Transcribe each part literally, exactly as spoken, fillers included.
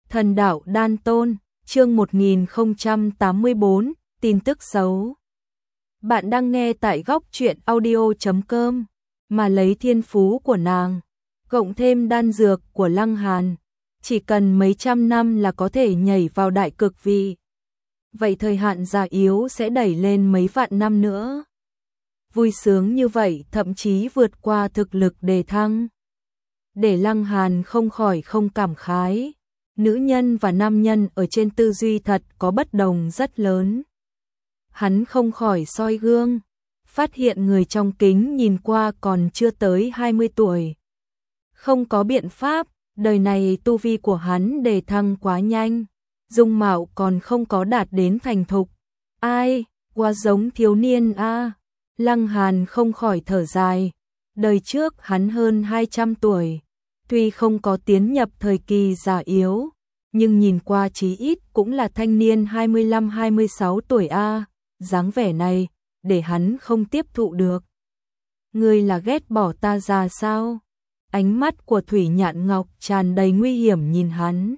Thần đạo đan tôn, chương một nghìn không trăm tám mươi bốn, tin tức xấu. Bạn đang nghe tại góc truyện audio chấm com, mà lấy thiên phú của nàng, cộng thêm đan dược của Lăng Hàn, chỉ cần mấy trăm năm là có thể nhảy vào đại cực vị. Vậy thời hạn già yếu sẽ đẩy lên mấy vạn năm nữa. Vui sướng như vậy thậm chí vượt qua thực lực đề thăng. Để Lăng Hàn không khỏi không cảm khái. Nữ nhân và nam nhân ở trên tư duy thật có bất đồng rất lớn. Hắn không khỏi soi gương, phát hiện người trong kính nhìn qua còn chưa tới hai mươi tuổi. Không có biện pháp, đời này tu vi của hắn đề thăng quá nhanh, dung mạo còn không có đạt đến thành thục. Ai, quá giống thiếu niên a. À. Lăng Hàn không khỏi thở dài, đời trước hắn hơn hai trăm tuổi. Tuy không có tiến nhập thời kỳ già yếu, nhưng nhìn qua chí ít cũng là thanh niên hai mươi lăm hai mươi sáu tuổi a, dáng vẻ này, để hắn không tiếp thụ được. Ngươi là ghét bỏ ta già sao? Ánh mắt của Thủy Nhạn Ngọc tràn đầy nguy hiểm nhìn hắn.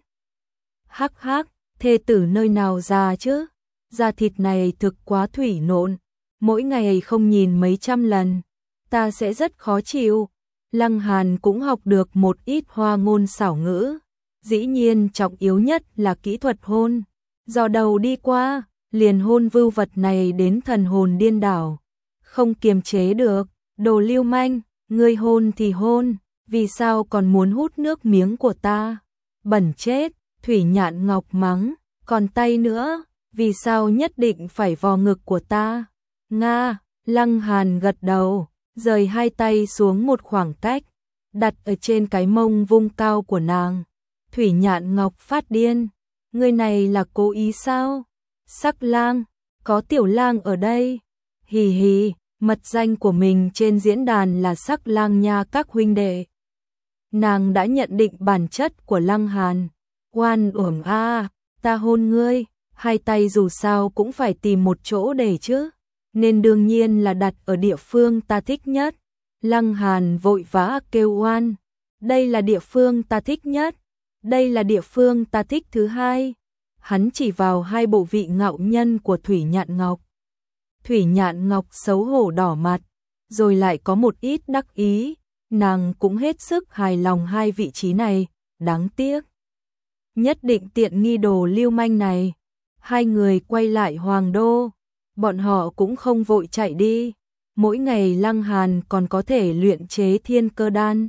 Hắc hắc, thê tử nơi nào già chứ? Da thịt này thực quá thủy nộn, mỗi ngày không nhìn mấy trăm lần, ta sẽ rất khó chịu. Lăng Hàn cũng học được một ít hoa ngôn xảo ngữ, dĩ nhiên trọng yếu nhất là kỹ thuật hôn. Do đầu đi qua, liền hôn vưu vật này đến thần hồn điên đảo, không kiềm chế được, đồ lưu manh, ngươi hôn thì hôn, vì sao còn muốn hút nước miếng của ta? Bẩn chết, Thủy Nhạn Ngọc mắng, còn tay nữa, vì sao nhất định phải vò ngực của ta? Nga, Lăng Hàn gật đầu. Rời hai tay xuống một khoảng cách, đặt ở trên cái mông vung cao của nàng. Thủy Nhạn Ngọc phát điên, người này là cố ý sao? Sắc lang, có tiểu lang ở đây. Hì hì, mật danh của mình trên diễn đàn là Sắc lang nha các huynh đệ. Nàng đã nhận định bản chất của Lăng Hàn. Oan uổng a, ta hôn ngươi, hai tay dù sao cũng phải tìm một chỗ để chứ. Nên đương nhiên là đặt ở địa phương ta thích nhất. Lăng Hàn vội vã kêu oan, đây là địa phương ta thích nhất, đây là địa phương ta thích thứ hai. Hắn chỉ vào hai bộ vị ngạo nhân của Thủy Nhạn Ngọc. Thủy Nhạn Ngọc xấu hổ đỏ mặt, rồi lại có một ít đắc ý, nàng cũng hết sức hài lòng hai vị trí này, đáng tiếc. Nhất định tiện nghi đồ lưu manh này. Hai người quay lại Hoàng Đô. Bọn họ cũng không vội chạy đi, mỗi ngày Lăng Hàn còn có thể luyện chế thiên cơ đan.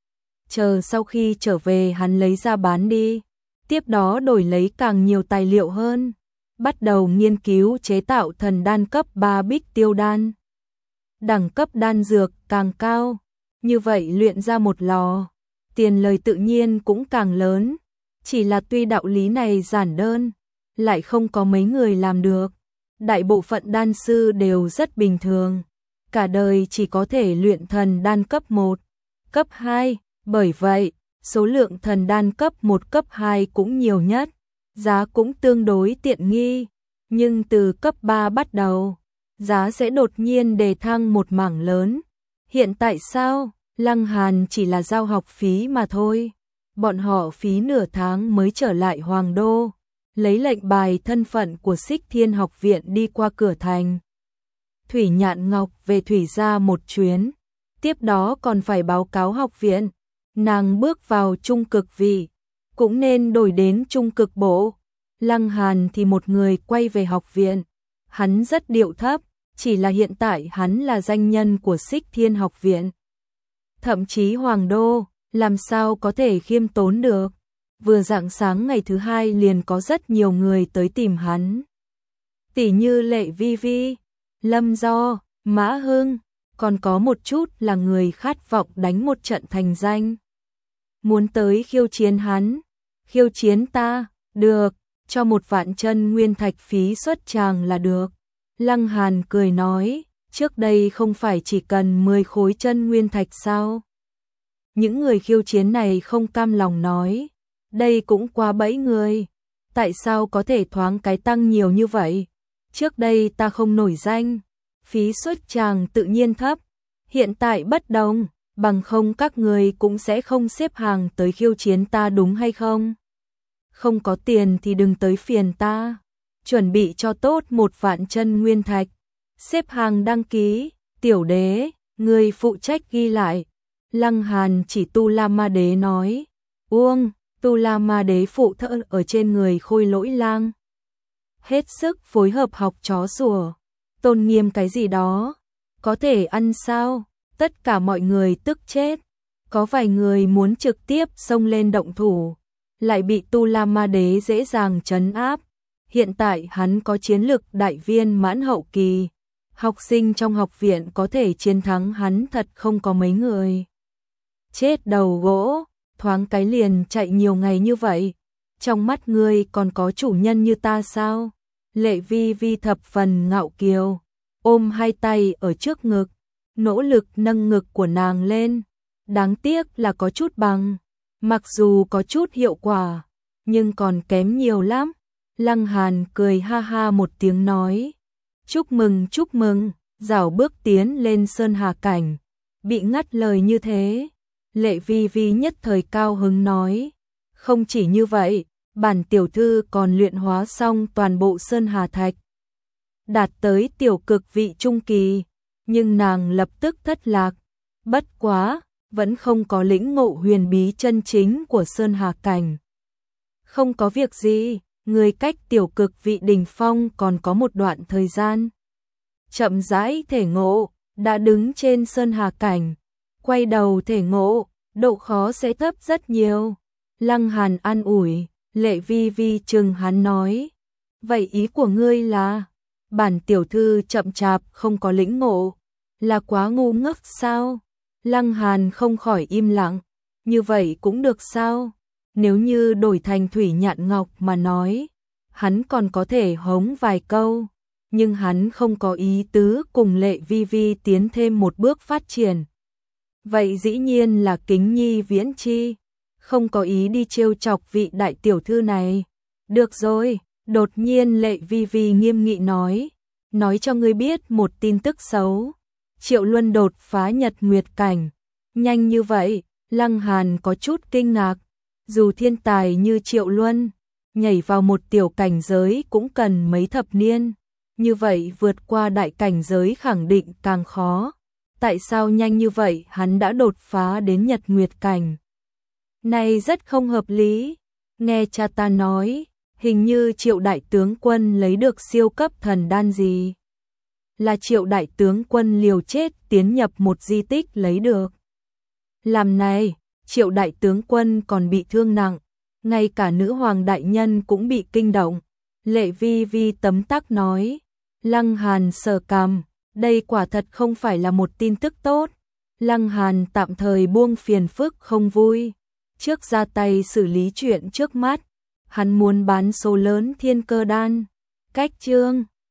Chờ sau khi trở về hắn lấy ra bán đi, tiếp đó đổi lấy càng nhiều tài liệu hơn, bắt đầu nghiên cứu chế tạo thần đan cấp ba bích tiêu đan. Đẳng cấp đan dược càng cao, như vậy luyện ra một lò, tiền lời tự nhiên cũng càng lớn, chỉ là tuy đạo lý này giản đơn, lại không có mấy người làm được. Đại bộ phận đan sư đều rất bình thường, cả đời chỉ có thể luyện thần đan cấp một, cấp hai, bởi vậy, số lượng thần đan cấp một cấp hai cũng nhiều nhất, giá cũng tương đối tiện nghi, nhưng từ cấp ba bắt đầu, giá sẽ đột nhiên đề thăng một mảng lớn. Hiện tại sao? Lăng Hàn chỉ là giao học phí mà thôi, bọn họ phí nửa tháng mới trở lại Hoàng Đô. Lấy lệnh bài thân phận của Xích Thiên học viện đi qua cửa thành. Thủy Nhạn Ngọc về Thủy gia một chuyến, tiếp đó còn phải báo cáo học viện. Nàng bước vào trung cực vị, cũng nên đổi đến trung cực bộ. Lăng Hàn thì một người quay về học viện, hắn rất điệu thấp, chỉ là hiện tại hắn là danh nhân của Xích Thiên học viện. Thậm chí Hoàng Đô, làm sao có thể khiêm tốn được. Vừa rạng sáng ngày thứ hai liền có rất nhiều người tới tìm hắn. Tỷ như Lệ Vi Vi, Lâm Do, Mã Hưng, còn có một chút là người khát vọng đánh một trận thành danh. Muốn tới khiêu chiến hắn, khiêu chiến ta, được, cho một vạn chân nguyên thạch phí xuất tràng là được. Lăng Hàn cười nói, trước đây không phải chỉ cần mười khối chân nguyên thạch sao? Những người khiêu chiến này không cam lòng nói. Đây cũng quá bẫy người, tại sao có thể thoáng cái tăng nhiều như vậy? Trước đây ta không nổi danh, phí xuất tràng tự nhiên thấp, hiện tại bất đồng, bằng không các người cũng sẽ không xếp hàng tới khiêu chiến ta đúng hay không? không có tiền thì đừng tới phiền ta. Chuẩn bị cho tốt một vạn chân nguyên thạch. Xếp hàng đăng ký, tiểu đế, người phụ trách ghi lại. Lăng Hàn chỉ Tu La Ma Đế nói. Uông, Tu La Ma Đế phụ thợ ở trên người Khôi Lỗi Lang. Hết sức phối hợp học chó sủa. Tôn nghiêm cái gì đó, có thể ăn sao? Tất cả mọi người tức chết. Có vài người muốn trực tiếp xông lên động thủ, lại bị Tu La Ma Đế dễ dàng trấn áp. Hiện tại hắn có chiến lực đại viên mãn hậu kỳ. Học sinh trong học viện có thể chiến thắng hắn thật không có mấy người. Chết đầu gỗ, thoáng cái liền chạy nhiều ngày như vậy. Trong mắt ngươi còn có chủ nhân như ta sao? Lệ Vi Vi thập phần ngạo kiều, ôm hai tay ở trước ngực, nỗ lực nâng ngực của nàng lên. Đáng tiếc là có chút bằng, mặc dù có chút hiệu quả, nhưng còn kém nhiều lắm. Lăng Hàn cười ha ha một tiếng nói. Chúc mừng chúc mừng, rảo bước tiến lên Sơn Hà Cảnh. Bị ngắt lời như thế, Lệ Vi Vi nhất thời cao hứng nói. Không chỉ như vậy, bản tiểu thư còn luyện hóa xong toàn bộ Sơn Hà Thạch. Đạt tới tiểu cực vị trung kỳ, nhưng nàng lập tức thất lạc. Bất quá, vẫn không có lĩnh ngộ huyền bí chân chính của Sơn Hà Cảnh. Không có việc gì, người cách tiểu cực vị đỉnh phong còn có một đoạn thời gian. Chậm rãi thể ngộ, đã đứng trên Sơn Hà Cảnh, quay đầu thể ngộ, độ khó sẽ thấp rất nhiều. Lăng Hàn an ủi, Lệ Vi Vi chừng hắn nói. Vậy ý của ngươi là, bản tiểu thư chậm chạp không có lĩnh ngộ, là quá ngu ngốc sao? Lăng Hàn không khỏi im lặng, như vậy cũng được sao? Nếu như đổi thành Thủy Nhạn Ngọc mà nói, hắn còn có thể hống vài câu, nhưng hắn không có ý tứ cùng Lệ Vi Vi tiến thêm một bước phát triển. Vậy dĩ nhiên là Kính Nhi Viễn Chi, không có ý đi trêu chọc vị đại tiểu thư này. Được rồi, đột nhiên Lệ Vi Vi nghiêm nghị nói, nói cho ngươi biết một tin tức xấu. Triệu Luân đột phá Nhật Nguyệt Cảnh. Nhanh như vậy, Lăng Hàn có chút kinh ngạc. Dù thiên tài như Triệu Luân, nhảy vào một tiểu cảnh giới cũng cần mấy thập niên. Như vậy vượt qua đại cảnh giới khẳng định càng khó. Tại sao nhanh như vậy hắn đã đột phá đến Nhật Nguyệt Cảnh? Này rất không hợp lý. Nghe cha ta nói, hình như Triệu đại tướng quân lấy được siêu cấp thần đan gì. Là Triệu đại tướng quân liều chết tiến nhập một di tích lấy được. Làm này, Triệu đại tướng quân còn bị thương nặng, ngay cả nữ hoàng đại nhân cũng bị kinh động. Lệ Vi Vi tấm tắc nói. Lăng Hàn sờ cằm, đây quả thật không phải là một tin tức tốt. Lăng Hàn tạm thời buông phiền phức không vui, trước ra tay xử lý chuyện trước mắt. Hắn muốn bán số lớn thiên cơ đan. Cách chương